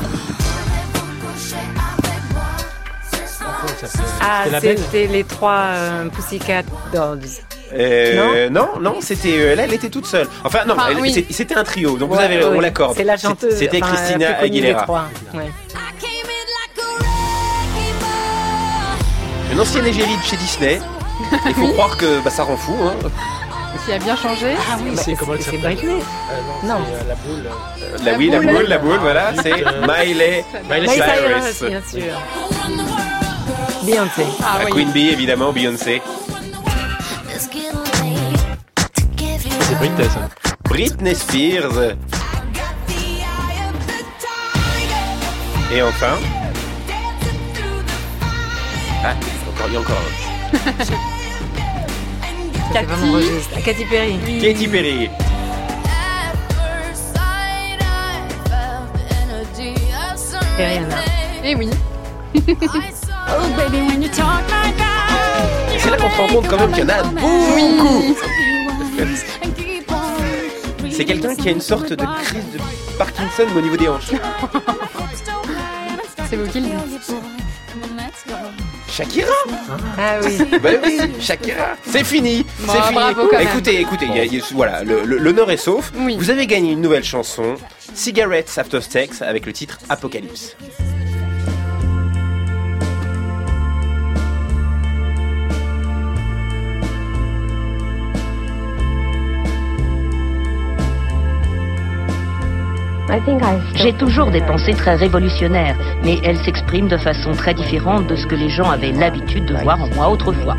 Ah, c'était les 3 Pussycat Dolls. Non, c'était elle était toute seule. Enfin non, oui. c'était un trio. Donc Ouais, vous avez, oui. on l'accorde. C'est la chanteuse. C'était enfin, Christina la plus connue des Aguilera. 3. Ouais. Une ancienne égérie de chez Disney. Il faut croire que ça rend fou. Hein. Qui a bien changé. Ah oui, C'est comment elle c'est s'appelle Britney. Non, Non. c'est la boule. La boule, voilà, c'est Miley Cyrus. Bien sûr. Beyoncé. Ah, oui. Queen Bee, évidemment, Beyoncé. C'est Britney, ça. Britney Spears. Et enfin. Ah, il y a encore un. C'est pas mon registre. Ah, Katy Perry. Katy Perry. Et Rihanna. Eh oui. C'est là qu'on se rend compte quand même qu'il y en a beaucoup. C'est quelqu'un qui a une sorte de crise de Parkinson au niveau des hanches. C'est vous qui le dites. Shakira. Ah oui. Bah oui, Shakira. C'est fini. Bon, C'est fini. bravo quand même. Écoutez, voilà, l'honneur est sauf. Oui. Vous avez gagné une nouvelle chanson, Cigarettes After Sex, avec le titre Apocalypse. J'ai toujours des pensées très révolutionnaires, mais elles s'expriment de façon très différente de ce que les gens avaient l'habitude de voir en moi autrefois.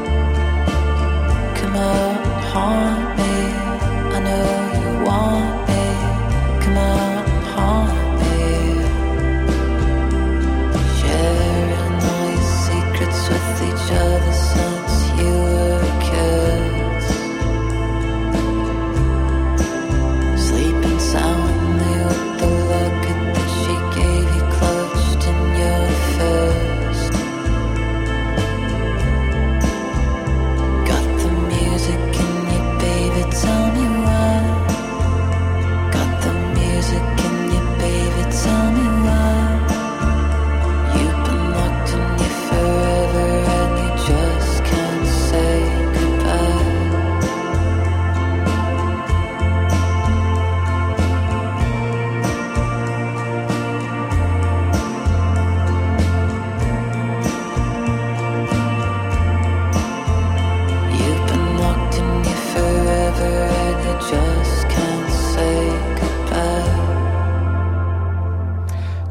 Come on, haunt me. I know you want me.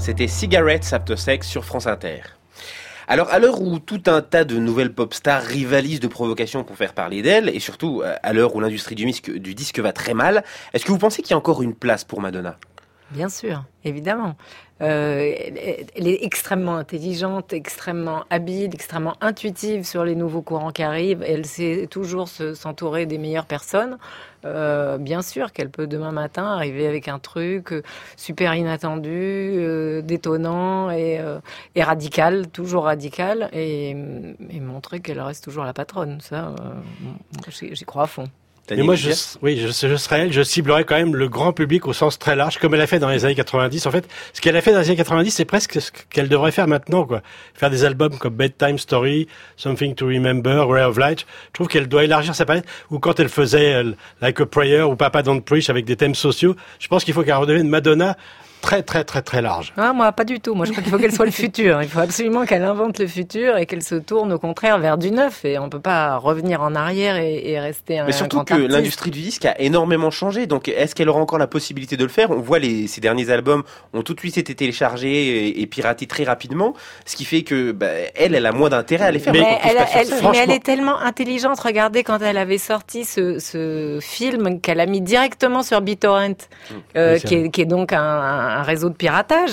C'était Cigarettes After Sex sur France Inter. Alors, à l'heure où tout un tas de nouvelles pop stars rivalisent de provocations pour faire parler d'elles, et surtout à l'heure où l'industrie du disque va très mal, est-ce que vous pensez qu'il y a encore une place pour Madonna ? Bien sûr, évidemment. Elle est extrêmement intelligente, extrêmement habile, extrêmement intuitive sur les nouveaux courants qui arrivent. Elle sait toujours s'entourer des meilleures personnes. Bien sûr qu'elle peut demain matin arriver avec un truc super inattendu, détonnant et radical, toujours radical, et montrer qu'elle reste toujours la patronne. Ça, j'y crois à fond. Mais moi, je serais elle, je ciblerais quand même le grand public au sens très large, comme elle a fait dans les années 90. En fait, ce qu'elle a fait dans les années 90, c'est presque ce qu'elle devrait faire maintenant, quoi. Faire des albums comme Bedtime Story, Something to Remember, Ray of Light. Je trouve qu'elle doit élargir sa palette. Ou quand elle faisait Like a Prayer ou Papa Don't Preach avec des thèmes sociaux, je pense qu'il faut qu'elle redevienne Madonna très très très très large. Ah, moi pas du tout. Moi je crois qu'il faut qu'elle soit le futur. Il faut absolument qu'elle invente le futur et qu'elle se tourne au contraire vers du neuf. Et on peut pas revenir en arrière et rester un Mais surtout grand que artiste. l'industrie du disque a énormément changé. Donc est-ce qu'elle aura encore la possibilité de le faire ? On voit ces derniers albums ont tout de suite été téléchargés et piratés très rapidement, ce qui fait que elle a moins d'intérêt à les faire. Mais elle est tellement intelligente. Regardez quand elle avait sorti ce film qu'elle a mis directement sur BitTorrent, qui est donc un réseau de piratage.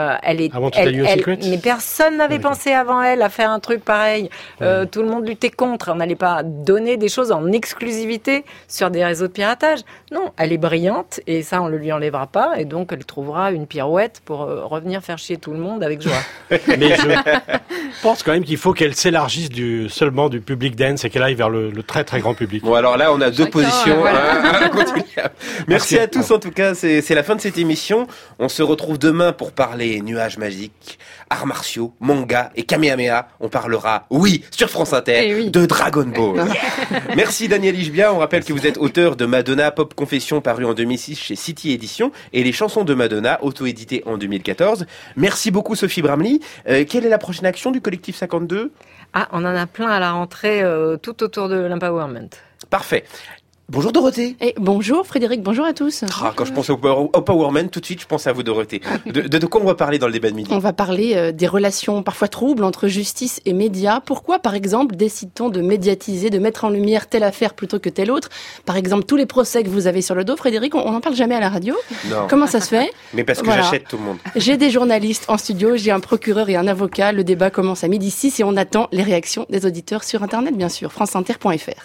Mais personne n'avait pensé avant elle à faire un truc pareil. Tout le monde luttait contre. On n'allait pas donner des choses en exclusivité sur des réseaux de piratage. Non, elle est brillante et ça, on ne le lui enlèvera pas. Et donc, elle trouvera une pirouette pour revenir faire chier tout le monde avec joie. Mais je pense quand même qu'il faut qu'elle s'élargisse seulement du public dance et qu'elle aille vers le très très grand public. Bon, alors là, on a deux positions. Voilà. Merci à tous, en tout cas. C'est la fin de cette émission. On se retrouve demain pour parler nuages magiques, arts martiaux, manga et kamehameha. On parlera, sur France Inter, de Dragon Ball. Merci Daniel Ishbia. On rappelle que vous êtes auteur de Madonna Pop Confession, paru en 2006 chez City Éditions, et les chansons de Madonna, auto-éditées en 2014. Merci beaucoup Sophie Bramley. Quelle est la prochaine action du collectif 52 ? Ah, on en a plein à la rentrée, tout autour de l'empowerment. Parfait. Bonjour Dorothée. Et bonjour Frédéric, bonjour à tous. Quand je pense au Powerman, tout de suite je pense à vous Dorothée. De quoi on va parler dans le débat de midi ? On va parler des relations parfois troubles entre justice et médias. Pourquoi par exemple décide-t-on de médiatiser, de mettre en lumière telle affaire plutôt que telle autre ? Par exemple tous les procès que vous avez sur le dos, Frédéric, on n'en parle jamais à la radio. Non. Comment ça se fait ? Mais parce que j'achète tout le monde. J'ai des journalistes en studio, j'ai un procureur et un avocat. Le débat commence à 12h06 et on attend les réactions des auditeurs sur internet bien sûr, franceinter.fr.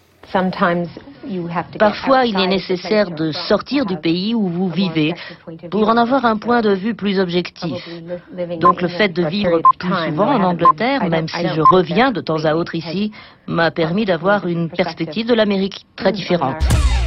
Parfois, il est nécessaire de sortir du pays où vous vivez pour en avoir un point de vue plus objectif. Donc le fait de vivre plus souvent en Angleterre, même si je reviens de temps à autre ici, m'a permis d'avoir une perspective de l'Amérique très différente.